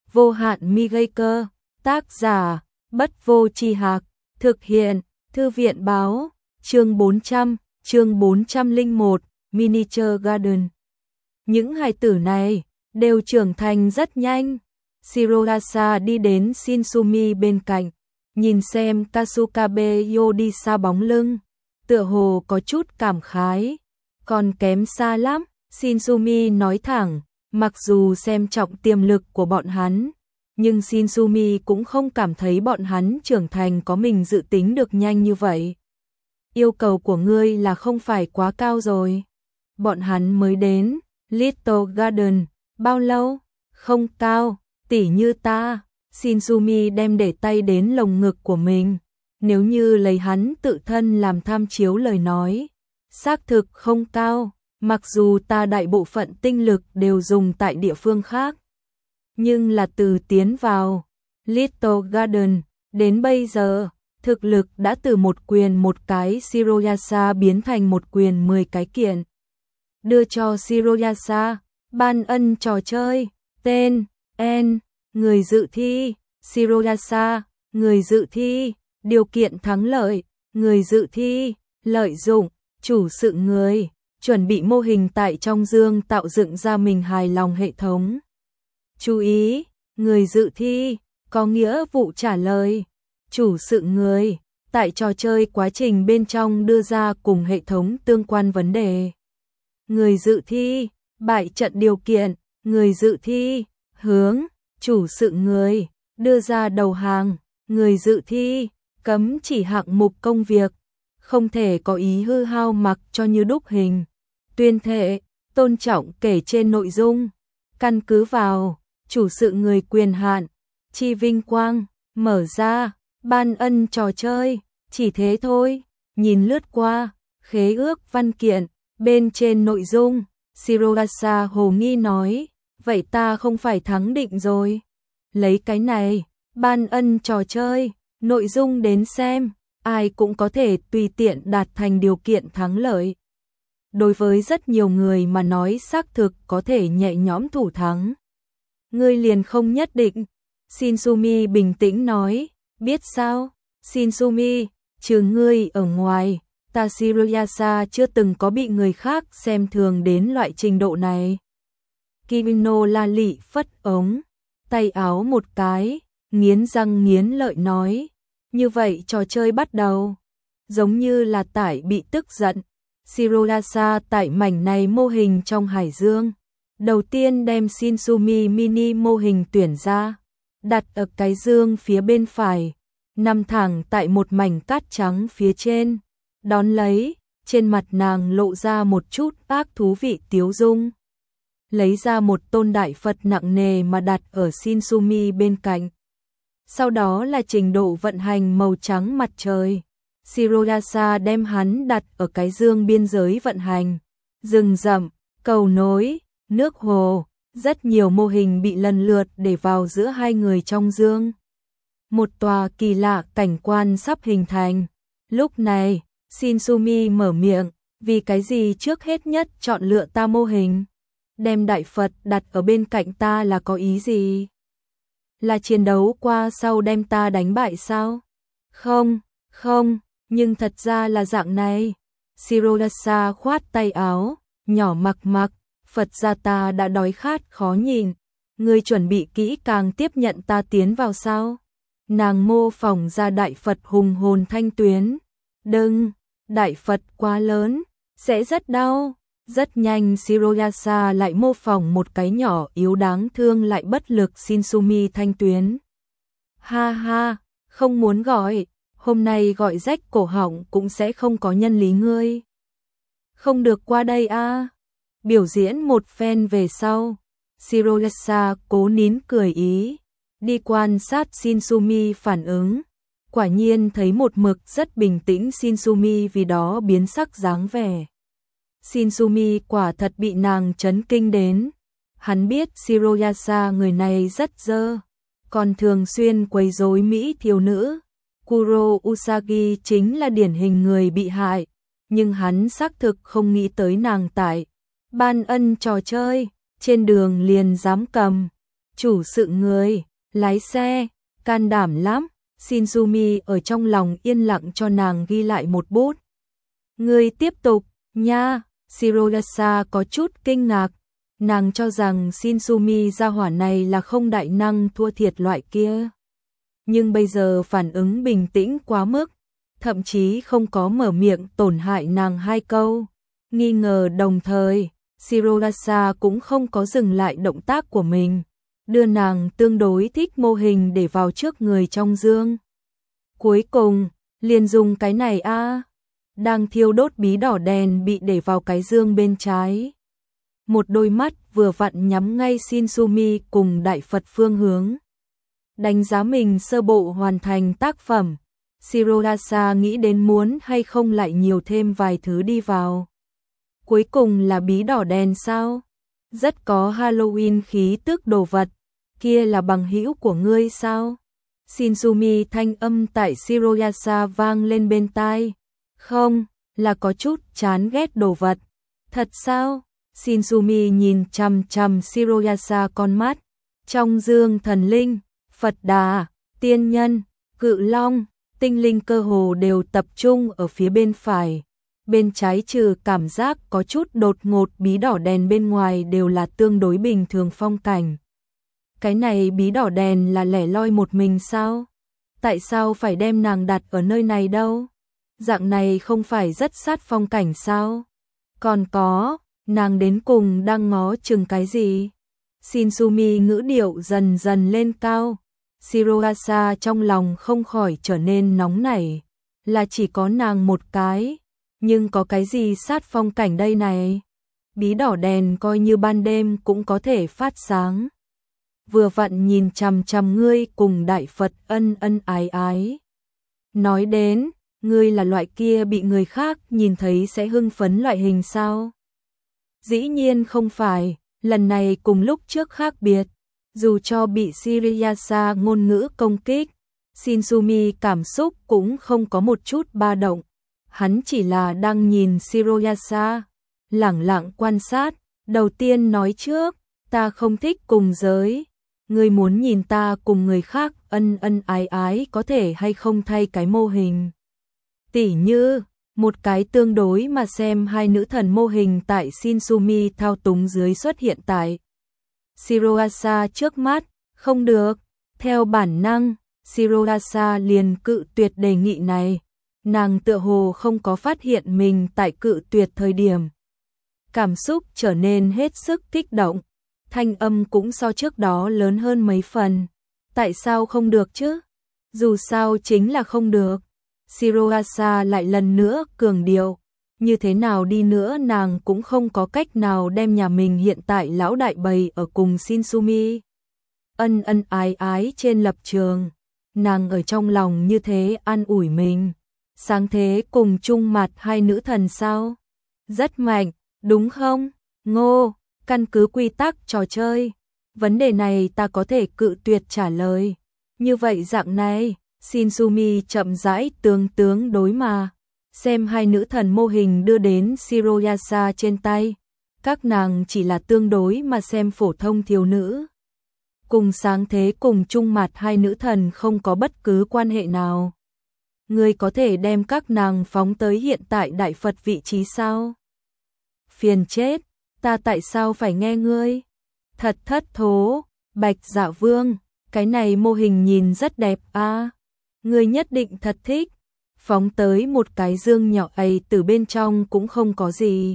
vô hạn mi gây cơ, tác giả, Bất Vô Tri Hạc, thực hiện, Thư viện báo, chương 401, Miniature Garden. Những hài tử này đều trưởng thành rất nhanh. Shirohasa đi đến Shinsumi bên cạnh, nhìn xem Kasukabe Yo đi xa bóng lưng, tựa hồ có chút cảm khái. Còn kém xa lắm, Shinsumi nói thẳng, mặc dù xem trọng tiềm lực của bọn hắn, nhưng Shinsumi cũng không cảm thấy bọn hắn trưởng thành có mình dự tính được nhanh như vậy. Yêu cầu của ngươi là không phải quá cao rồi. Bọn hắn mới đến Little Garden, bao lâu? Không cao, tỉ như ta. Shinsumi đem để tay đến lồng ngực của mình. Nếu như lấy hắn tự thân làm tham chiếu lời nói, xác thực không cao, mặc dù ta đại bộ phận tinh lực đều dùng tại địa phương khác. Nhưng là từ tiến vào Little Garden đến bây giờ, thực lực đã từ một quyền một cái Shiroyasa biến thành một quyền 10 cái kiện. Đưa cho Shiroyasa, ban ân trò chơi, tên, người dự thi, Shiroyasa, người dự thi, điều kiện thắng lợi, người dự thi, lợi dụng, chủ sự người, chuẩn bị mô hình tại trong dương tạo dựng ra mình hài lòng hệ thống. Chú ý, người dự thi, có nghĩa vụ trả lời, chủ sự người, tại trò chơi quá trình bên trong đưa ra cùng hệ thống tương quan vấn đề. Người dự thi, bại trận điều kiện, người dự thi, hướng, chủ sự người, đưa ra đầu hàng, người dự thi, cấm chỉ hạng mục công việc, không thể có ý hư hao mặc cho như đúc hình, tuyên thệ, tôn trọng kể trên nội dung, căn cứ vào, chủ sự người quyền hạn, chi vinh quang, mở ra, ban ân trò chơi, chỉ thế thôi, nhìn lướt qua, khế ước văn kiện, bên trên nội dung, Shirohasa hồ nghi nói, vậy ta không phải thắng định rồi. Lấy cái này, ban ân trò chơi, nội dung đến xem, ai cũng có thể tùy tiện đạt thành điều kiện thắng lợi. Đối với rất nhiều người mà nói xác thực có thể nhẹ nhõm thủ thắng. Ngươi liền không nhất định. Shinsumi bình tĩnh nói, biết sao? Shinsumi, trừ ngươi ở ngoài, ta Shiroyasa chưa từng có bị người khác xem thường đến loại trình độ này. Kimino la lị phất ống, tay áo một cái, nghiến răng nghiến lợi nói, như vậy trò chơi bắt đầu. Giống như là tải bị tức giận, Shiroyasa tại mảnh này mô hình trong hải dương. Đầu tiên đem Shinsumi mini mô hình tuyển ra, đặt ở cái dương phía bên phải, nằm thẳng tại một mảnh cát trắng phía trên. Đón lấy, trên mặt nàng lộ ra một chút ác thú vị tiếu dung. Lấy ra một tôn đại Phật nặng nề mà đặt ở Shinsumi bên cạnh. Sau đó là trình độ vận hành màu trắng mặt trời. Shiroyasa đem hắn đặt ở cái dương biên giới vận hành. Rừng rậm, cầu nối, nước hồ, rất nhiều mô hình bị lần lượt để vào giữa hai người trong dương. Một tòa kỳ lạ cảnh quan sắp hình thành. Lúc này, Shinsumi mở miệng, vì cái gì trước hết nhất chọn lựa ta mô hình? Đem đại Phật đặt ở bên cạnh ta là có ý gì? Là chiến đấu qua sau đem ta đánh bại sao? Không, nhưng thật ra là dạng này. Shiroyasa khoát tay áo, nhỏ mặc, Phật gia ta đã đói khát khó nhìn. Ngươi chuẩn bị kỹ càng tiếp nhận ta tiến vào sao? Nàng mô phỏng ra đại Phật hùng hồn thanh tuyến. Đừng, đại Phật quá lớn, sẽ rất đau. Rất nhanh Shiroyasa lại mô phỏng một cái nhỏ yếu đáng thương lại bất lực Shinsumi thanh tuyến. Ha ha, không muốn gọi, hôm nay gọi rách cổ họng cũng sẽ không có nhân lý ngươi. Không được qua đây a. Biểu diễn một phen về sau, Shiroyasa cố nín cười ý, đi quan sát Shinsumi phản ứng. Quả nhiên thấy một mực rất bình tĩnh Shinsumi vì đó biến sắc dáng vẻ. Shinsumi quả thật bị nàng chấn kinh đến. Hắn biết Shiroyasa người này rất dơ, còn thường xuyên quấy rối mỹ thiếu nữ. Kuro Usagi chính là điển hình người bị hại, nhưng hắn xác thực không nghĩ tới nàng tại ban ân trò chơi, trên đường liền dám cầm chủ sự người, lái xe, can đảm lắm. Shinzumi ở trong lòng yên lặng cho nàng ghi lại một bút. Ngươi tiếp tục, nha. Shiroyasa có chút kinh ngạc. Nàng cho rằng Shinzumi gia hỏa này là không đại năng thua thiệt loại kia. Nhưng bây giờ phản ứng bình tĩnh quá mức, thậm chí không có mở miệng tổn hại nàng hai câu. Nghi ngờ đồng thời, Shiroyasa cũng không có dừng lại động tác của mình, đưa nàng tương đối thích mô hình để vào trước người trong dương. Cuối cùng, liền dùng cái này a. Đang thiêu đốt bí đỏ đèn bị để vào cái dương bên trái. Một đôi mắt vừa vặn nhắm ngay Shinzumi cùng Đại Phật phương hướng. Đánh giá mình sơ bộ hoàn thành tác phẩm, Shiroyasa nghĩ đến muốn hay không lại nhiều thêm vài thứ đi vào. Cuối cùng là bí đỏ đèn sao? Rất có Halloween khí tức đồ vật, kia là bằng hữu của ngươi sao? Shinzumi thanh âm tại Shiroyasa vang lên bên tai. Không, là có chút chán ghét đồ vật. Thật sao? Shinzumi nhìn chằm chằm Shiroyasa con mắt. Trong dương thần linh, Phật Đà, tiên nhân, cự long, tinh linh cơ hồ đều tập trung ở phía bên phải. Bên trái trừ cảm giác có chút đột ngột bí đỏ đèn bên ngoài đều là tương đối bình thường phong cảnh. Cái này bí đỏ đèn là lẻ loi một mình sao? Tại sao phải đem nàng đặt ở nơi này đâu? Dạng này không phải rất sát phong cảnh sao? Còn có, nàng đến cùng đang ngó chừng cái gì? Shinzumi ngữ điệu dần dần lên cao. Shiroyasa trong lòng không khỏi trở nên nóng nảy. Là chỉ có nàng một cái, nhưng có cái gì sát phong cảnh đây này? Bí đỏ đèn coi như ban đêm cũng có thể phát sáng. Vừa vặn nhìn chằm chằm ngươi cùng Đại Phật ân ân ái ái. Nói đến, ngươi là loại kia bị người khác nhìn thấy sẽ hưng phấn loại hình sao? Dĩ nhiên không phải, lần này cùng lúc trước khác biệt. Dù cho bị Shiroyasa ngôn ngữ công kích, Shinzumi cảm xúc cũng không có một chút ba động. Hắn chỉ là đang nhìn Shiroyasa, lẳng lặng quan sát. Đầu tiên nói trước, ta không thích cùng giới. Ngươi muốn nhìn ta cùng người khác ân ân ái ái có thể hay không thay cái mô hình. Tỉ như, một cái tương đối mà xem hai nữ thần mô hình tại Shinzumi thao túng dưới xuất hiện tại Shiroyasa trước mắt, không được. Theo bản năng, Shiroyasa liền cự tuyệt đề nghị này. Nàng tựa hồ không có phát hiện mình tại cự tuyệt thời điểm. Cảm xúc trở nên hết sức kích động. Thanh âm cũng so trước đó lớn hơn mấy phần. Tại sao không được chứ? Dù sao chính là không được. Shiroyasa lại lần nữa cường điệu. Như thế nào đi nữa nàng cũng không có cách nào đem nhà mình hiện tại lão đại bày ở cùng Shinzumi. Ân ân ái ái trên lập trường. Nàng ở trong lòng như thế an ủi mình. Sáng thế cùng chung mặt hai nữ thần sao? Rất mạnh, đúng không? Ngô, căn cứ quy tắc trò chơi. Vấn đề này ta có thể cự tuyệt trả lời. Như vậy dạng này, Shinzumi chậm rãi tướng đối mà. Xem hai nữ thần mô hình đưa đến Shiroyasa trên tay. Các nàng chỉ là tương đối mà xem phổ thông thiếu nữ. Cùng sáng thế cùng chung mặt hai nữ thần không có bất cứ quan hệ nào. Ngươi có thể đem các nàng phóng tới hiện tại Đại Phật vị trí sao? Phiền chết, ta tại sao phải nghe ngươi? Thật thất thố, Bạch Dạ Vương, cái này mô hình nhìn rất đẹp a. Ngươi nhất định thật thích. Phóng tới một cái dương nhỏ ấy từ bên trong cũng không có gì.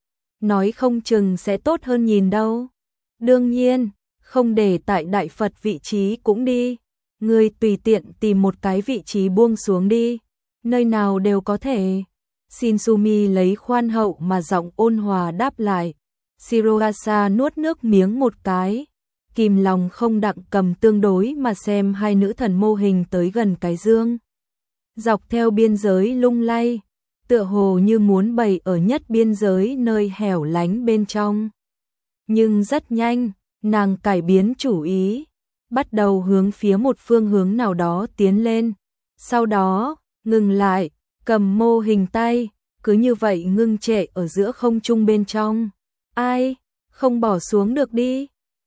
Nói không chừng sẽ tốt hơn nhìn đâu. Đương nhiên, không để tại Đại Phật vị trí cũng đi. Ngươi tùy tiện tìm một cái vị trí buông xuống đi. Nơi nào đều có thể. Shinzumi lấy khoan hậu mà giọng ôn hòa đáp lại. Shiroyasa nuốt nước miếng một cái. Kìm lòng không đặng cầm tương đối mà xem hai nữ thần mô hình tới gần cái dương. Dọc theo biên giới lung lay, tựa hồ như muốn bày ở nhất biên giới nơi hẻo lánh bên trong. Nhưng rất nhanh, nàng cải biến chủ ý, bắt đầu hướng phía một phương hướng nào đó tiến lên. Sau đó, ngừng lại, cầm mô hình tay, cứ như vậy ngưng trệ ở giữa không trung bên trong. Ai, không bỏ xuống được đi.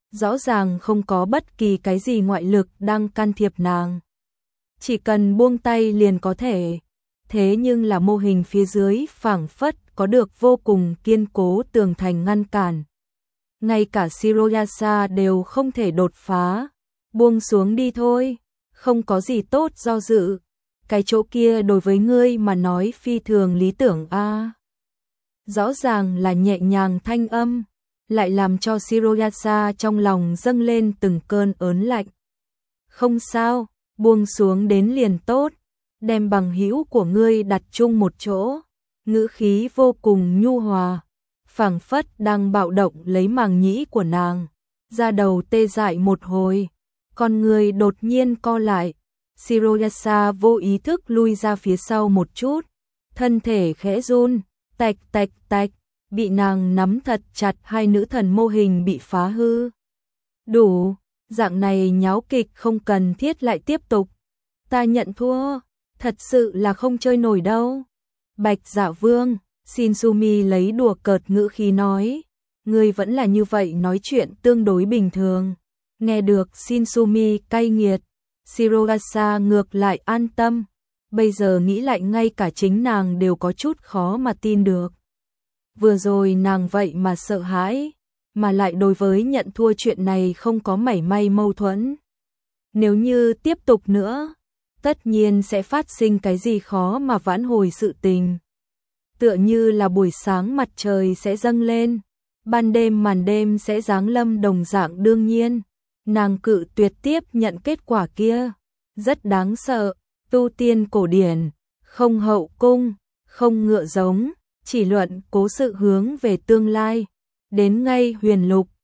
Rõ ràng không có bất kỳ cái gì ngoại lực đang can thiệp nàng. Chỉ cần buông tay liền có thể. Thế nhưng là mô hình phía dưới phảng phất có được vô cùng kiên cố tường thành ngăn cản. Ngay cả Shiroyasa đều không thể đột phá. Buông xuống đi thôi, không có gì tốt do dự. Cái chỗ kia đối với ngươi mà nói phi thường lý tưởng a. Rõ ràng là nhẹ nhàng thanh âm, lại làm cho Shiroyasa trong lòng dâng lên từng cơn ớn lạnh. Không sao, buông xuống đến liền tốt, đem bằng hữu của ngươi đặt chung một chỗ, ngữ khí vô cùng nhu hòa, phảng phất đang bạo động lấy màng nhĩ của nàng, da đầu tê dại một hồi, con người đột nhiên co lại, Shiroyasa vô ý thức lui ra phía sau một chút, thân thể khẽ run, tạch tạch tạch, bị nàng nắm thật chặt, hai nữ thần mô hình bị phá hư. Đủ, dạng này nháo kịch không cần thiết lại tiếp tục. Ta nhận thua, thật sự là không chơi nổi đâu. Bạch Dạ Vương, Shinsumi lấy đùa cợt ngữ khí nói, ngươi vẫn là như vậy nói chuyện tương đối bình thường. Nghe được Shinsumi cay nghiệt, Shiroyasa ngược lại an tâm, bây giờ nghĩ lại ngay cả chính nàng đều có chút khó mà tin được. Vừa rồi nàng vậy mà sợ hãi, mà lại đối với nhận thua chuyện này không có mảy may mâu thuẫn. Nếu như tiếp tục nữa, tất nhiên sẽ phát sinh cái gì khó mà vãn hồi sự tình. Tựa như là buổi sáng mặt trời sẽ dâng lên, ban đêm màn đêm sẽ giáng lâm đồng dạng đương nhiên. Nàng cự tuyệt tiếp nhận kết quả kia, rất đáng sợ, tu tiên cổ điển, không hậu cung, không ngựa giống, chỉ luận cố sự hướng về tương lai, đến ngay huyền lục,